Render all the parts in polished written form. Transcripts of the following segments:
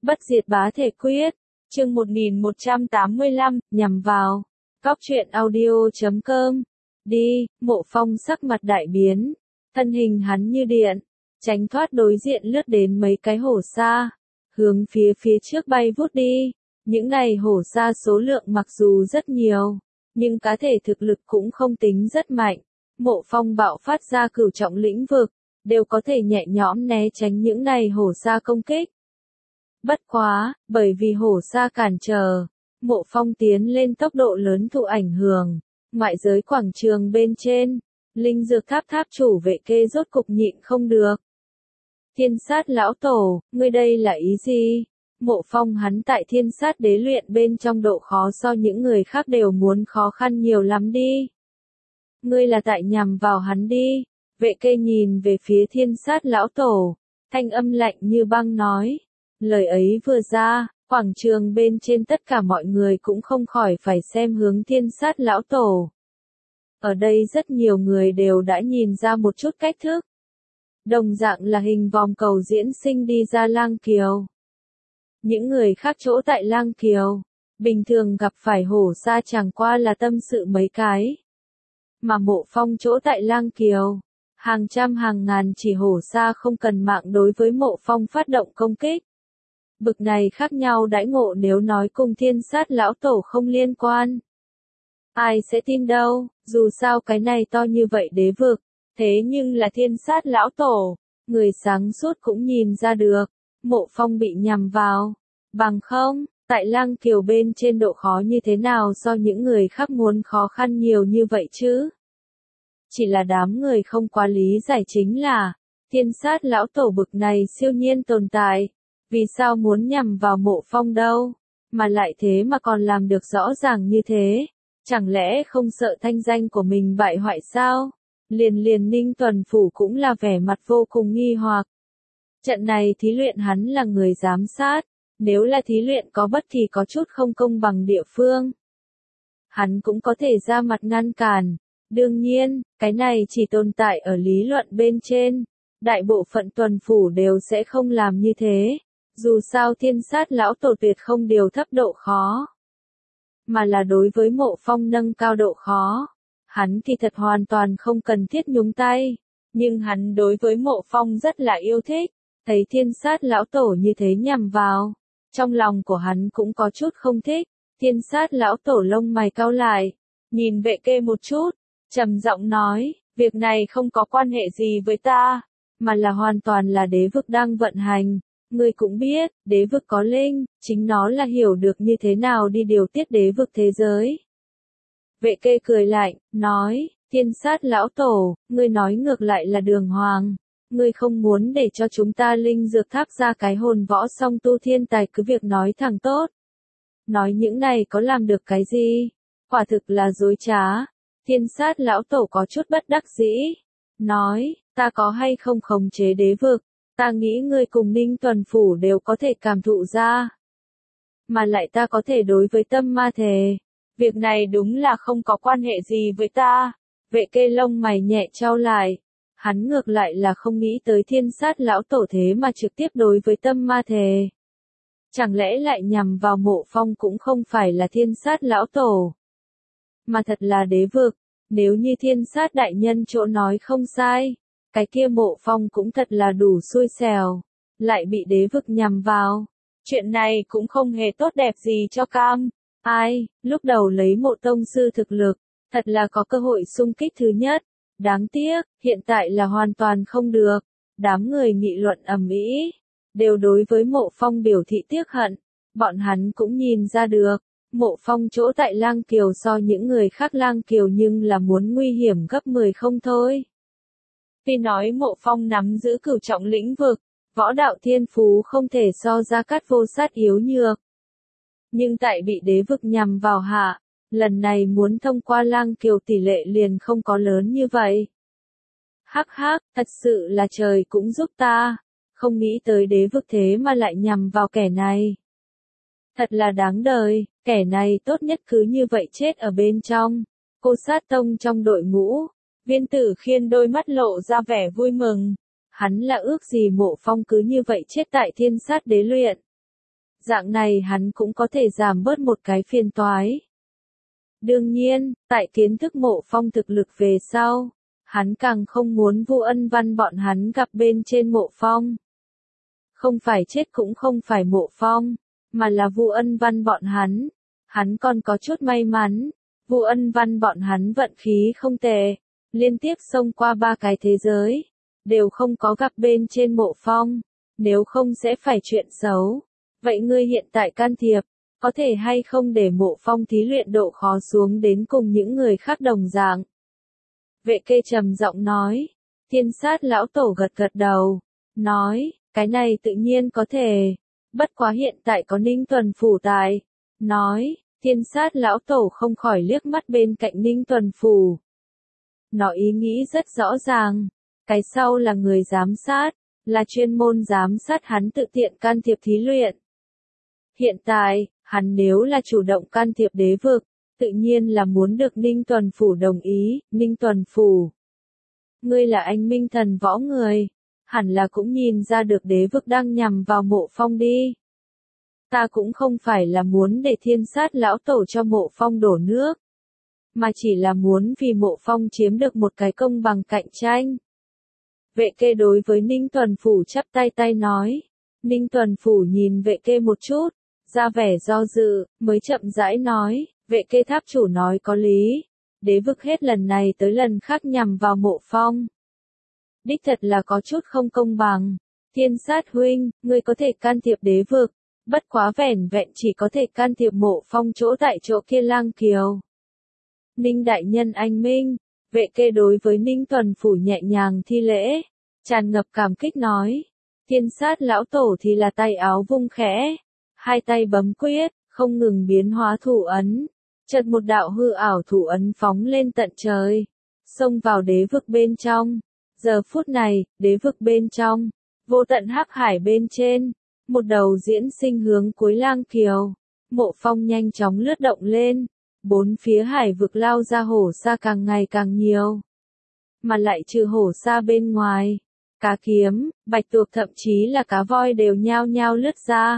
Bất diệt bá thể quyết, chương 1185, nhằm vào. Góc truyện audio.com. Đi, Mộ Phong sắc mặt đại biến, thân hình hắn như điện, tránh thoát đối diện lướt đến mấy cái hổ sa, hướng phía trước bay vút đi. Những này hổ sa số lượng mặc dù rất nhiều, nhưng cá thể thực lực cũng không tính rất mạnh. Mộ Phong bạo phát ra cửu trọng lĩnh vực, đều có thể nhẹ nhõm né tránh những này hổ sa công kích. Bất quá, bởi vì hổ sa cản trở, Mộ Phong tiến lên tốc độ lớn thụ ảnh hưởng. Ngoại giới quảng trường bên trên, linh dược tháp chủ vệ kê rốt cục nhịn không được. Thiên sát lão tổ, ngươi đây là ý gì? Mộ Phong hắn tại thiên sát đế luyện bên trong độ khó so những người khác đều muốn khó khăn nhiều lắm đi. Ngươi là tại nhằm vào hắn đi. Vệ kê nhìn về phía thiên sát lão tổ, thanh âm lạnh như băng nói. Lời ấy vừa ra, quảng trường bên trên tất cả mọi người cũng không khỏi phải xem hướng thiên sát lão tổ. Ở đây rất nhiều người đều đã nhìn ra một chút cách thức. Đồng dạng là hình vòm cầu diễn sinh đi ra lang kiều. Những người khác chỗ tại lang kiều, bình thường gặp phải hổ sa chẳng qua là tâm sự mấy cái. Mà Mộ Phong chỗ tại lang kiều, hàng trăm hàng ngàn chỉ hổ sa không cần mạng đối với Mộ Phong phát động công kích. Bực này khác nhau đãi ngộ nếu nói cùng thiên sát lão tổ không liên quan. Ai sẽ tin đâu, dù sao cái này to như vậy đế vực, thế nhưng là thiên sát lão tổ, người sáng suốt cũng nhìn ra được, Mộ Phong bị nhằm vào. Bằng không, tại lang kiều bên trên độ khó như thế nào so những người khác muốn khó khăn nhiều như vậy chứ? Chỉ là đám người không quá lý giải chính là, thiên sát lão tổ bực này siêu nhiên tồn tại, vì sao muốn nhằm vào Mộ Phong đâu, mà lại thế mà còn làm được rõ ràng như thế, chẳng lẽ không sợ thanh danh của mình bại hoại sao? Liền Ninh Tuần Phủ cũng là vẻ mặt vô cùng nghi hoặc. Trận này thí luyện hắn là người giám sát, nếu là thí luyện có bất kỳ có chút không công bằng địa phương, hắn cũng có thể ra mặt ngăn cản. Đương nhiên, cái này chỉ tồn tại ở lý luận bên trên, đại bộ phận tuần phủ đều sẽ không làm như thế, dù sao thiên sát lão tổ tuyệt không điều thấp độ khó, mà là đối với Mộ Phong nâng cao độ khó. Hắn thì thật hoàn toàn không cần thiết nhúng tay, nhưng hắn đối với Mộ Phong rất là yêu thích, thấy thiên sát lão tổ như thế nhằm vào, trong lòng của hắn cũng có chút không thích. Thiên sát lão tổ lông mày cau lại, nhìn vệ kê một chút, trầm giọng nói, việc này không có quan hệ gì với ta, mà là hoàn toàn là đế vực đang vận hành. Ngươi cũng biết, đế vực có linh, chính nó là hiểu được như thế nào đi điều tiết đế vực thế giới. Vệ kê cười lạnh, nói, thiên sát lão tổ, ngươi nói ngược lại là đường hoàng. Ngươi không muốn để cho chúng ta linh dược tháp ra cái hồn võ song tu thiên tài cứ việc nói thẳng tốt. Nói những này có làm được cái gì? Quả thực là dối trá. Thiên sát lão tổ có chút bất đắc dĩ. Nói, ta có hay không khống chế đế vực, ta nghĩ ngươi cùng Ninh Tuần Phủ đều có thể cảm thụ ra. Mà lại ta có thể đối với tâm ma thề. Việc này đúng là không có quan hệ gì với ta. Vệ kê lông mày nhẹ trao lại. Hắn ngược lại là không nghĩ tới thiên sát lão tổ thế mà trực tiếp đối với tâm ma thề. Chẳng lẽ lại nhằm vào Mộ Phong cũng không phải là thiên sát lão tổ, mà thật là đế vực. Nếu như thiên sát đại nhân chỗ nói không sai, cái kia Mộ Phong cũng thật là đủ xui xẻo, lại bị đế vực nhằm vào. Chuyện này cũng không hề tốt đẹp gì cho cam. Ai, lúc đầu lấy Mộ tông sư thực lực, thật là có cơ hội xung kích thứ nhất. Đáng tiếc, hiện tại là hoàn toàn không được. Đám người nghị luận ầm ĩ, đều đối với Mộ Phong biểu thị tiếc hận. Bọn hắn cũng nhìn ra được, Mộ Phong chỗ tại lang kiều so những người khác lang kiều nhưng là muốn nguy hiểm gấp 10 không thôi. Tuy nói Mộ Phong nắm giữ cửu trọng lĩnh vực, võ đạo thiên phú không thể so ra cát vô sát yếu nhược. Nhưng tại bị đế vực nhằm vào hạ, lần này muốn thông qua lang kiều tỷ lệ liền không có lớn như vậy. Hắc hắc, thật sự là trời cũng giúp ta, không nghĩ tới đế vực thế mà lại nhằm vào kẻ này. Thật là đáng đời, kẻ này tốt nhất cứ như vậy chết ở bên trong. Cô sát tông trong đội ngũ, Viên Tử Khiên đôi mắt lộ ra vẻ vui mừng. Hắn là ước gì Mộ Phong cứ như vậy chết tại thiên sát đế luyện. Dạng này hắn cũng có thể giảm bớt một cái phiền toái. Đương nhiên, tại kiến thức Mộ Phong thực lực về sau, hắn càng không muốn Vu Ân Văn bọn hắn gặp bên trên Mộ Phong. Không phải chết cũng không phải Mộ Phong, mà là Vu Ân Văn bọn hắn. Hắn còn có chút may mắn, Vu Ân Văn bọn hắn vận khí không tệ, liên tiếp xông qua 3 cái thế giới, đều không có gặp bên trên Mộ Phong, nếu không sẽ phải chuyện xấu. Vậy ngươi hiện tại can thiệp, có thể hay không để Mộ Phong thí luyện độ khó xuống đến cùng những người khác đồng dạng? Vệ Kê trầm giọng nói. Thiên Sát lão tổ gật gật đầu, nói, cái này tự nhiên có thể, bất quá hiện tại có Ninh Tuần Phủ tại. Nói, Thiên Sát lão tổ không khỏi liếc mắt bên cạnh Ninh Tuần Phủ. Nó ý nghĩ rất rõ ràng, cái sau là người giám sát, là chuyên môn giám sát hắn tự tiện can thiệp thí luyện. Hiện tại, hắn nếu là chủ động can thiệp đế vực, tự nhiên là muốn được Ninh Tuần Phủ đồng ý. Ninh Tuần Phủ, ngươi là anh minh thần võ người, hẳn là cũng nhìn ra được đế vực đang nhằm vào Mộ Phong đi. Ta cũng không phải là muốn để Thiên Sát lão tổ cho Mộ Phong đổ nước, mà chỉ là muốn vì Mộ Phong chiếm được một cái công bằng cạnh tranh. Vệ Kê đối với Ninh Tuần Phủ chắp tay nói. Ninh Tuần Phủ nhìn Vệ Kê một chút, ra vẻ do dự, mới chậm rãi nói, Vệ Kê tháp chủ nói có lý, đế vực hết lần này tới lần khác nhằm vào Mộ Phong. Đích thật là có chút không công bằng. Thiên Sát huynh, ngươi có thể can thiệp đế vực, bất quá vẻn vẹn chỉ có thể can thiệp Mộ Phong chỗ tại chỗ kia Lang Kiều. Ninh đại nhân anh minh. Vệ Kê đối với Ninh Tuần Phủ nhẹ nhàng thi lễ, tràn ngập cảm kích nói. Thiên Sát lão tổ thì là tay áo vung khẽ, hai tay bấm quyết, không ngừng biến hóa thủ ấn. Chợt một đạo hư ảo thủ ấn phóng lên tận trời, xông vào đế vực bên trong. Giờ phút này, đế vực bên trong, vô tận hắc hải bên trên, một đầu diễn sinh hướng cuối Lang Kiều. Mộ Phong nhanh chóng lướt động lên, bốn phía hải vực lao ra hổ sa càng ngày càng nhiều. Mà lại trừ hổ sa bên ngoài, cá kiếm, bạch tuộc thậm chí là cá voi đều nhao nhao lướt ra.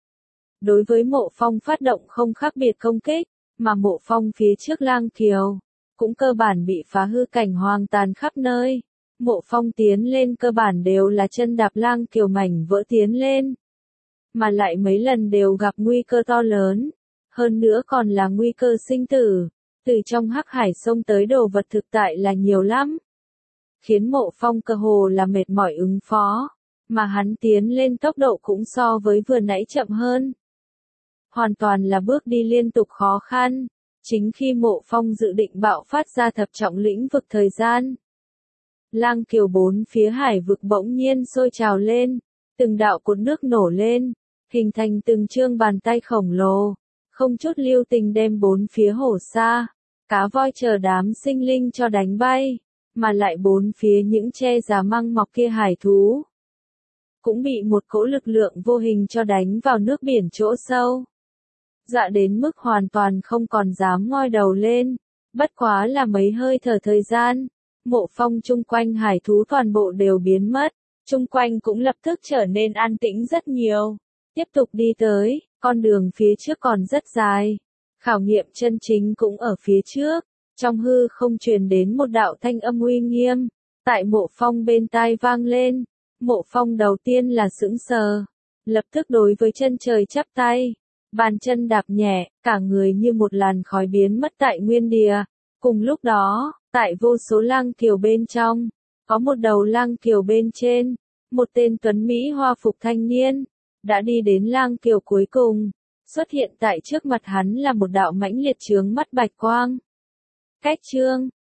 Đối với Mộ Phong phát động không khác biệt công kích, mà Mộ Phong phía trước Lang Kiều, cũng cơ bản bị phá hư cảnh hoang tàn khắp nơi. Mộ Phong tiến lên cơ bản đều là chân đạp Lang Kiều mảnh vỡ tiến lên. Mà lại mấy lần đều gặp nguy cơ to lớn, hơn nữa còn là nguy cơ sinh tử. Từ trong hắc hải xông tới đồ vật thực tại là nhiều lắm, khiến Mộ Phong cơ hồ là mệt mỏi ứng phó, mà hắn tiến lên tốc độ cũng so với vừa nãy chậm hơn. Hoàn toàn là bước đi liên tục khó khăn, chính khi Mộ Phong dự định bạo phát ra thập trọng lĩnh vực thời gian. Lang Kiều bốn phía hải vực bỗng nhiên sôi trào lên, từng đạo cột nước nổ lên, hình thành từng trương bàn tay khổng lồ, không chút lưu tình đem bốn phía hổ sa, cá voi chờ đám sinh linh cho đánh bay, mà lại bốn phía những che giá măng mọc kia hải thú cũng bị một cỗ lực lượng vô hình cho đánh vào nước biển chỗ sâu. Dạ đến mức hoàn toàn không còn dám ngoi đầu lên, bất quá là mấy hơi thở thời gian, Mộ Phong chung quanh hải thú toàn bộ đều biến mất, chung quanh cũng lập tức trở nên an tĩnh rất nhiều. Tiếp tục đi tới, con đường phía trước còn rất dài, khảo nghiệm chân chính cũng ở phía trước. Trong hư không truyền đến một đạo thanh âm uy nghiêm, tại Mộ Phong bên tai vang lên. Mộ Phong đầu tiên là sững sờ, lập tức đối với chân trời chắp tay, bàn chân đạp nhẹ, cả người như một làn khói biến mất tại nguyên địa. Cùng lúc đó, tại vô số Lang Kiều bên trong, có một đầu Lang Kiều bên trên, một tên tuấn mỹ hoa phục thanh niên, đã đi đến Lang Kiều cuối cùng, xuất hiện tại trước mặt hắn là một đạo mãnh liệt chướng mắt bạch quang. Cách chương